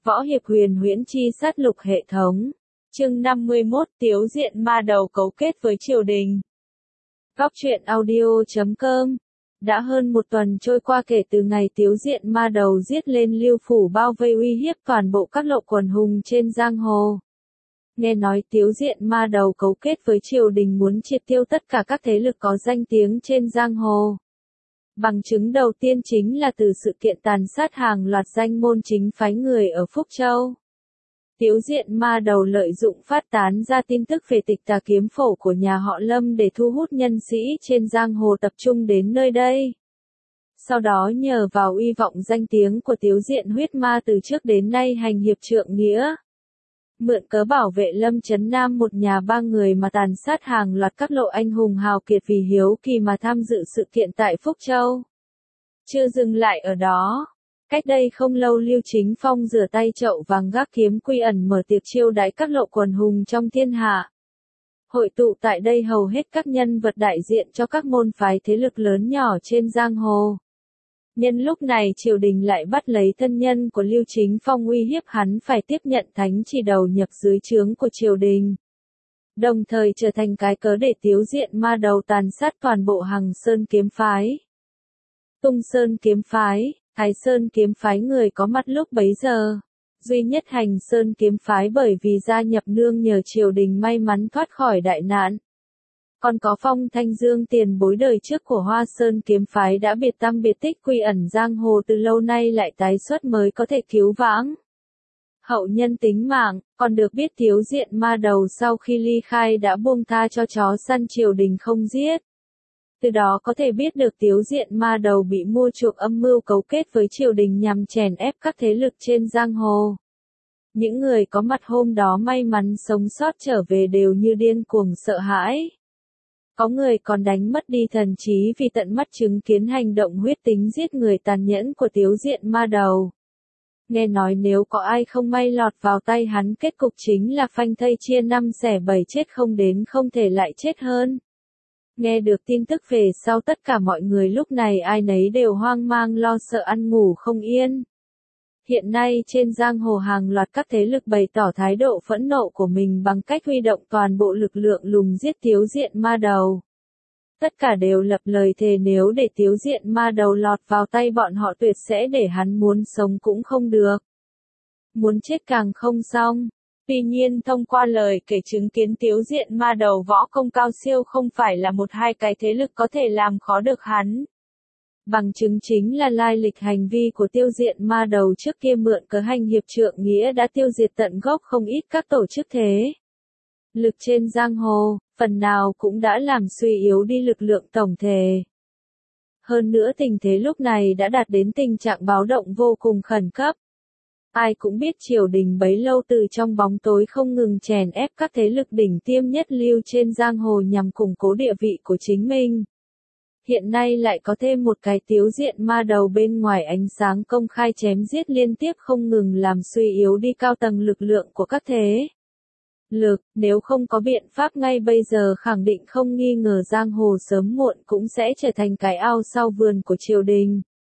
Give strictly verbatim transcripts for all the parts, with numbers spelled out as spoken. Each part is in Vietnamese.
Võ hiệp huyền huyễn chi sát lục hệ thống. Chương năm mươi mốt Tiếu diện ma đầu cấu kết với triều đình. Góc truyện audio chấm com. Đã hơn một tuần trôi qua kể từ ngày Tiếu diện ma đầu giết lên Lưu Phủ bao vây uy hiếp toàn bộ các lộ quần hùng trên giang hồ. Nghe nói Tiếu diện ma đầu cấu kết với triều đình muốn triệt tiêu tất cả các thế lực có danh tiếng trên giang hồ. Bằng chứng đầu tiên chính là từ sự kiện tàn sát hàng loạt danh môn chính phái người ở Phúc Châu. Tiếu diện ma đầu lợi dụng phát tán ra tin tức về tịch tà kiếm phổ của nhà họ Lâm để thu hút nhân sĩ trên giang hồ tập trung đến nơi đây. Sau đó nhờ vào uy vọng danh tiếng của Tiếu diện huyết ma từ trước đến nay hành hiệp trượng nghĩa. Mượn cớ bảo vệ Lâm Trấn Nam một nhà ba người mà tàn sát hàng loạt các lộ anh hùng hào kiệt vì hiếu kỳ mà tham dự sự kiện tại Phúc Châu. Chưa dừng lại ở đó. Cách đây không lâu Lưu Chính Phong rửa tay chậu vàng gác kiếm quy ẩn mở tiệc chiêu đãi các lộ quần hùng trong thiên hạ. Hội tụ tại đây hầu hết các nhân vật đại diện cho các môn phái thế lực lớn nhỏ trên giang hồ. Nhân lúc này triều đình lại bắt lấy thân nhân của Lưu Chính Phong uy hiếp hắn phải tiếp nhận thánh chỉ đầu nhập dưới trướng của triều đình. Đồng thời trở thành cái cớ để Tiếu diện ma đầu tàn sát toàn bộ Hằng Sơn kiếm phái. Tung Sơn kiếm phái, Thái Sơn kiếm phái người có mặt lúc bấy giờ. Duy nhất Hành Sơn kiếm phái bởi vì gia nhập nương nhờ triều đình may mắn thoát khỏi đại nạn. Còn có Phong Thanh Dương tiền bối đời trước của Hoa Sơn kiếm phái đã biệt tăm biệt tích quy ẩn giang hồ từ lâu nay lại tái xuất mới có thể cứu vãng hậu nhân tính mạng, còn được biết Tiếu diện ma đầu sau khi ly khai đã buông tha cho chó săn triều đình không giết. Từ đó có thể biết được Tiếu diện ma đầu bị mua chuộc âm mưu cấu kết với triều đình nhằm chèn ép các thế lực trên giang hồ. Những người có mặt hôm đó may mắn sống sót trở về đều như điên cuồng sợ hãi. Có người còn đánh mất đi thần trí vì tận mắt chứng kiến hành động huyết tính giết người tàn nhẫn của Tiếu diện ma đầu. Nghe nói nếu có ai không may lọt vào tay hắn kết cục chính là phanh thây chia năm xẻ bảy chết không đến không thể lại chết hơn. Nghe được tin tức về sau tất cả mọi người lúc này ai nấy đều hoang mang lo sợ ăn ngủ không yên. Hiện nay trên giang hồ hàng loạt các thế lực bày tỏ thái độ phẫn nộ của mình bằng cách huy động toàn bộ lực lượng lùng giết Tiếu diện ma đầu. Tất cả đều lập lời thề nếu để Tiếu diện ma đầu lọt vào tay bọn họ tuyệt sẽ để hắn muốn sống cũng không được. Muốn chết càng không xong. Tuy nhiên thông qua lời kể chứng kiến Tiếu diện ma đầu võ công cao siêu không phải là một hai cái thế lực có thể làm khó được hắn. Bằng chứng chính là lai lịch hành vi của tiêu diện ma đầu trước kia mượn cớ hành hiệp trượng nghĩa đã tiêu diệt tận gốc không ít các tổ chức thế lực trên giang hồ, phần nào cũng đã làm suy yếu đi lực lượng tổng thể. Hơn nữa tình thế lúc này đã đạt đến tình trạng báo động vô cùng khẩn cấp. Ai cũng biết triều đình bấy lâu từ trong bóng tối không ngừng chèn ép các thế lực đỉnh tiêm nhất lưu trên giang hồ nhằm củng cố địa vị của chính mình. Hiện nay lại có thêm một cái Tiếu diện ma đầu bên ngoài ánh sáng công khai chém giết liên tiếp không ngừng làm suy yếu đi cao tầng lực lượng của các thế lực, nếu không có biện pháp ngay bây giờ khẳng định không nghi ngờ giang hồ sớm muộn cũng sẽ trở thành cái ao sau vườn của triều đình.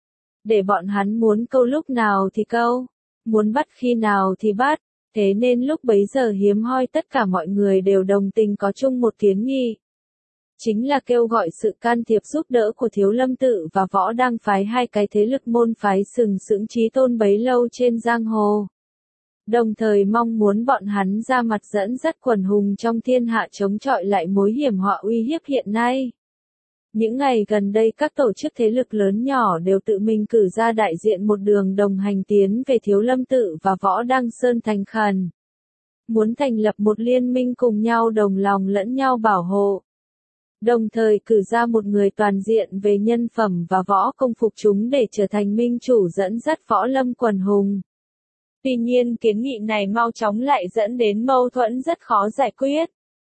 Để bọn hắn muốn câu lúc nào thì câu, muốn bắt khi nào thì bắt, thế nên lúc bấy giờ hiếm hoi tất cả mọi người đều đồng tình có chung một kiến nghị. Chính là kêu gọi sự can thiệp giúp đỡ của Thiếu Lâm Tự và Võ Đăng phái hai cái thế lực môn phái sừng sững chí tôn bấy lâu trên giang hồ. Đồng thời mong muốn bọn hắn ra mặt dẫn dắt quần hùng trong thiên hạ chống chọi lại mối hiểm họa uy hiếp hiện nay. Những ngày gần đây các tổ chức thế lực lớn nhỏ đều tự mình cử ra đại diện một đường đồng hành tiến về Thiếu Lâm Tự và Võ Đăng Sơn thành khẩn. Muốn thành lập một liên minh cùng nhau đồng lòng lẫn nhau bảo hộ. Đồng thời cử ra một người toàn diện về nhân phẩm và võ công phục chúng để trở thành minh chủ dẫn dắt võ lâm quần hùng. Tuy nhiên kiến nghị này mau chóng lại dẫn đến mâu thuẫn rất khó giải quyết.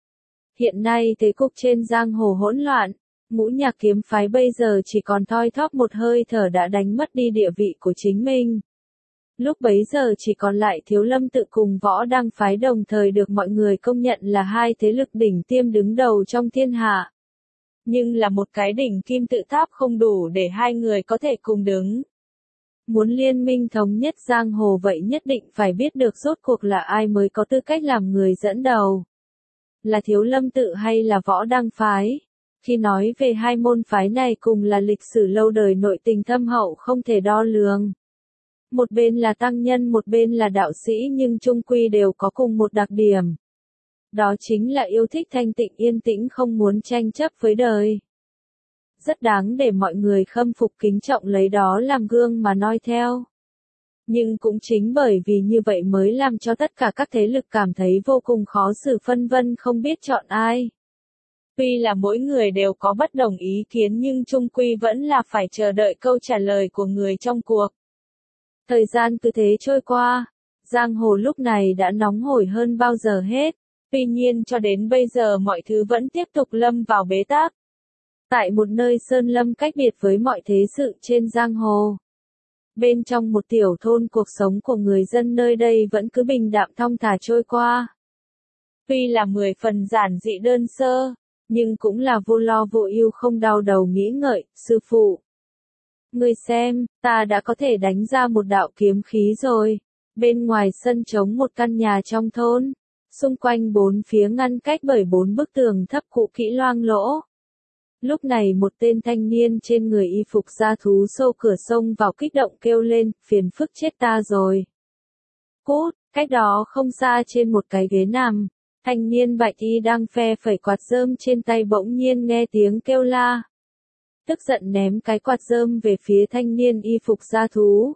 Hiện nay thế cục trên giang hồ hỗn loạn, Ngũ Nhạc kiếm phái bây giờ chỉ còn thoi thóp một hơi thở đã đánh mất đi địa vị của chính mình. Lúc bấy giờ chỉ còn lại Thiếu Lâm Tự cùng Võ Đăng phái đồng thời được mọi người công nhận là hai thế lực đỉnh tiêm đứng đầu trong thiên hạ. Nhưng là một cái đỉnh kim tự tháp không đủ để hai người có thể cùng đứng. Muốn liên minh thống nhất giang hồ vậy nhất định phải biết được rốt cuộc là ai mới có tư cách làm người dẫn đầu. Là Thiếu Lâm tự hay là Võ Đăng phái? Khi nói về hai môn phái này cùng là lịch sử lâu đời nội tình thâm hậu không thể đo lường. Một bên là tăng nhân một bên là đạo sĩ nhưng chung quy đều có cùng một đặc điểm. Đó chính là yêu thích thanh tịnh yên tĩnh không muốn tranh chấp với đời. Rất đáng để mọi người khâm phục kính trọng lấy đó làm gương mà noi theo. Nhưng cũng chính bởi vì như vậy mới làm cho tất cả các thế lực cảm thấy vô cùng khó xử phân vân không biết chọn ai. Tuy là mỗi người đều có bất đồng ý kiến nhưng chung quy vẫn là phải chờ đợi câu trả lời của người trong cuộc. Thời gian cứ thế trôi qua, giang hồ lúc này đã nóng hổi hơn bao giờ hết, tuy nhiên cho đến bây giờ mọi thứ vẫn tiếp tục lâm vào bế tắc. Tại một nơi sơn lâm cách biệt với mọi thế sự trên giang hồ. Bên trong một tiểu thôn cuộc sống của người dân nơi đây vẫn cứ bình đạm thong thả trôi qua. Tuy là mười phần giản dị đơn sơ, nhưng cũng là vô lo vô ưu không đau đầu nghĩ ngợi, sư phụ. Người xem, ta đã có thể đánh ra một đạo kiếm khí rồi. Bên ngoài sân trống một căn nhà trong thôn, xung quanh bốn phía ngăn cách bởi bốn bức tường thấp cũ kỹ loang lỗ. Lúc này một tên thanh niên trên người y phục da thú xô cửa sông vào kích động kêu lên, phiền phức chết ta rồi. Cút, cách đó không xa trên một cái ghế nằm, thanh niên bạch y đang phe phẩy quạt rơm trên tay bỗng nhiên nghe tiếng kêu la. Tức giận ném cái quạt rơm về phía thanh niên y phục da thú.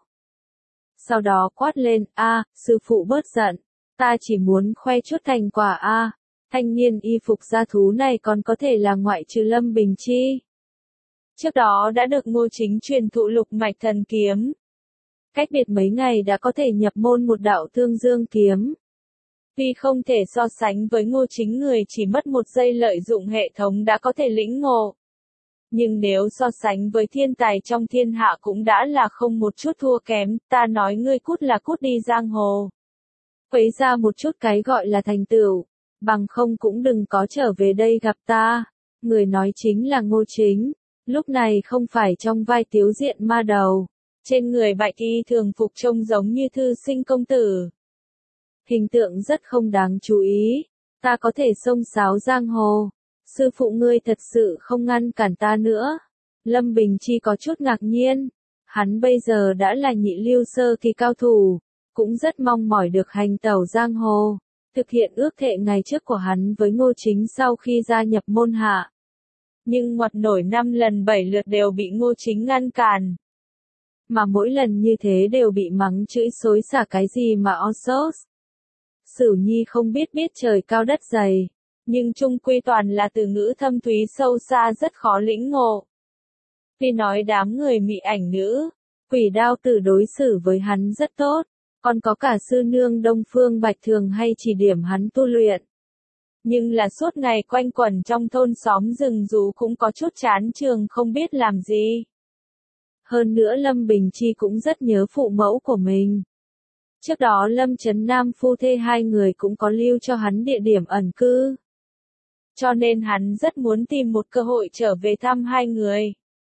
Sau đó quát lên, a, sư phụ bớt giận, ta chỉ muốn khoe chút thành quả a. Thanh niên y phục da thú này còn có thể là ngoại trừ Lâm Bình Chi. Trước đó đã được Ngô Chính truyền thụ lục mạch thần kiếm. Cách biệt mấy ngày đã có thể nhập môn một đạo thương dương kiếm. Tuy không thể so sánh với Ngô Chính người chỉ mất một giây lợi dụng hệ thống đã có thể lĩnh ngộ. Nhưng nếu so sánh với thiên tài trong thiên hạ cũng đã là không một chút thua kém, ta nói ngươi cút là cút đi giang hồ. Quấy ra một chút cái gọi là thành tựu. Bằng không cũng đừng có trở về đây gặp ta. Người nói chính là Ngô Chính. Lúc này không phải trong vai Tiếu Diện ma đầu. Trên người bạch y thường phục trông giống như thư sinh công tử. Hình tượng rất không đáng chú ý. Ta có thể xông xáo giang hồ. Sư phụ ngươi thật sự không ngăn cản ta nữa. Lâm Bình Chi có chút ngạc nhiên. Hắn bây giờ đã là nhị lưu sơ kỳ cao thủ. Cũng rất mong mỏi được hành tẩu giang hồ. Thực hiện ước thệ ngày trước của hắn với Ngô Chính sau khi gia nhập môn hạ. Nhưng ngoặt nổi năm lần bảy lượt đều bị Ngô Chính ngăn cản. Mà mỗi lần như thế đều bị mắng chửi xối xả cái gì mà osos. Sử Nhi không biết biết trời cao đất dày. Nhưng chung quy toàn là từ ngữ thâm thúy sâu xa rất khó lĩnh ngộ. Tuy nói đám người mị ảnh nữ, Quỷ Đao Tử đối xử với hắn rất tốt. Còn có cả sư nương Đông Phương Bạch thường hay chỉ điểm hắn tu luyện. Nhưng là suốt ngày quanh quẩn trong thôn xóm rừng rú cũng có chút chán trường không biết làm gì. Hơn nữa Lâm Bình Chi cũng rất nhớ phụ mẫu của mình. Trước đó Lâm Trấn Nam phu thê hai người cũng có lưu cho hắn địa điểm ẩn cư. Cho nên hắn rất muốn tìm một cơ hội trở về thăm hai người.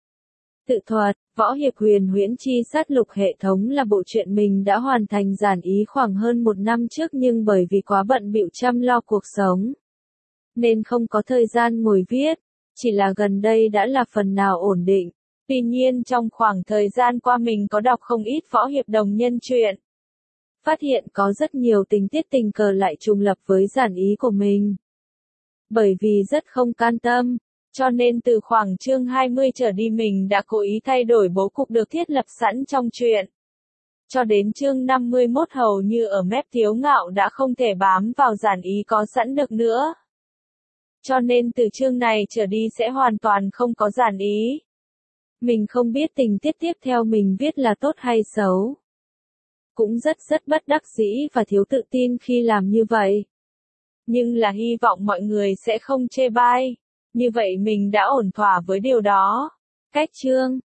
Tự thuật, Võ Hiệp Huyền Huyễn Chi Sát Lục hệ thống là bộ truyện mình đã hoàn thành giản ý khoảng hơn một năm trước nhưng bởi vì quá bận bịu chăm lo cuộc sống. Nên không có thời gian ngồi viết, chỉ là gần đây đã là phần nào ổn định. Tuy nhiên trong khoảng thời gian qua mình có đọc không ít võ hiệp đồng nhân truyện. Phát hiện có rất nhiều tình tiết tình cờ lại trùng lập với giản ý của mình. Bởi vì rất không can tâm. Cho nên từ khoảng chương hai mươi trở đi mình đã cố ý thay đổi bố cục được thiết lập sẵn trong truyện. Cho đến chương năm mươi mốt hầu như ở mép Thiếu Ngạo đã không thể bám vào giản ý có sẵn được nữa. Cho nên từ chương này trở đi sẽ hoàn toàn không có giản ý. Mình không biết tình tiết tiếp theo mình viết là tốt hay xấu. Cũng rất rất bất đắc dĩ và thiếu tự tin khi làm như vậy. Nhưng là hy vọng mọi người sẽ không chê bai. Như vậy mình đã ổn thỏa với điều đó. Cách chương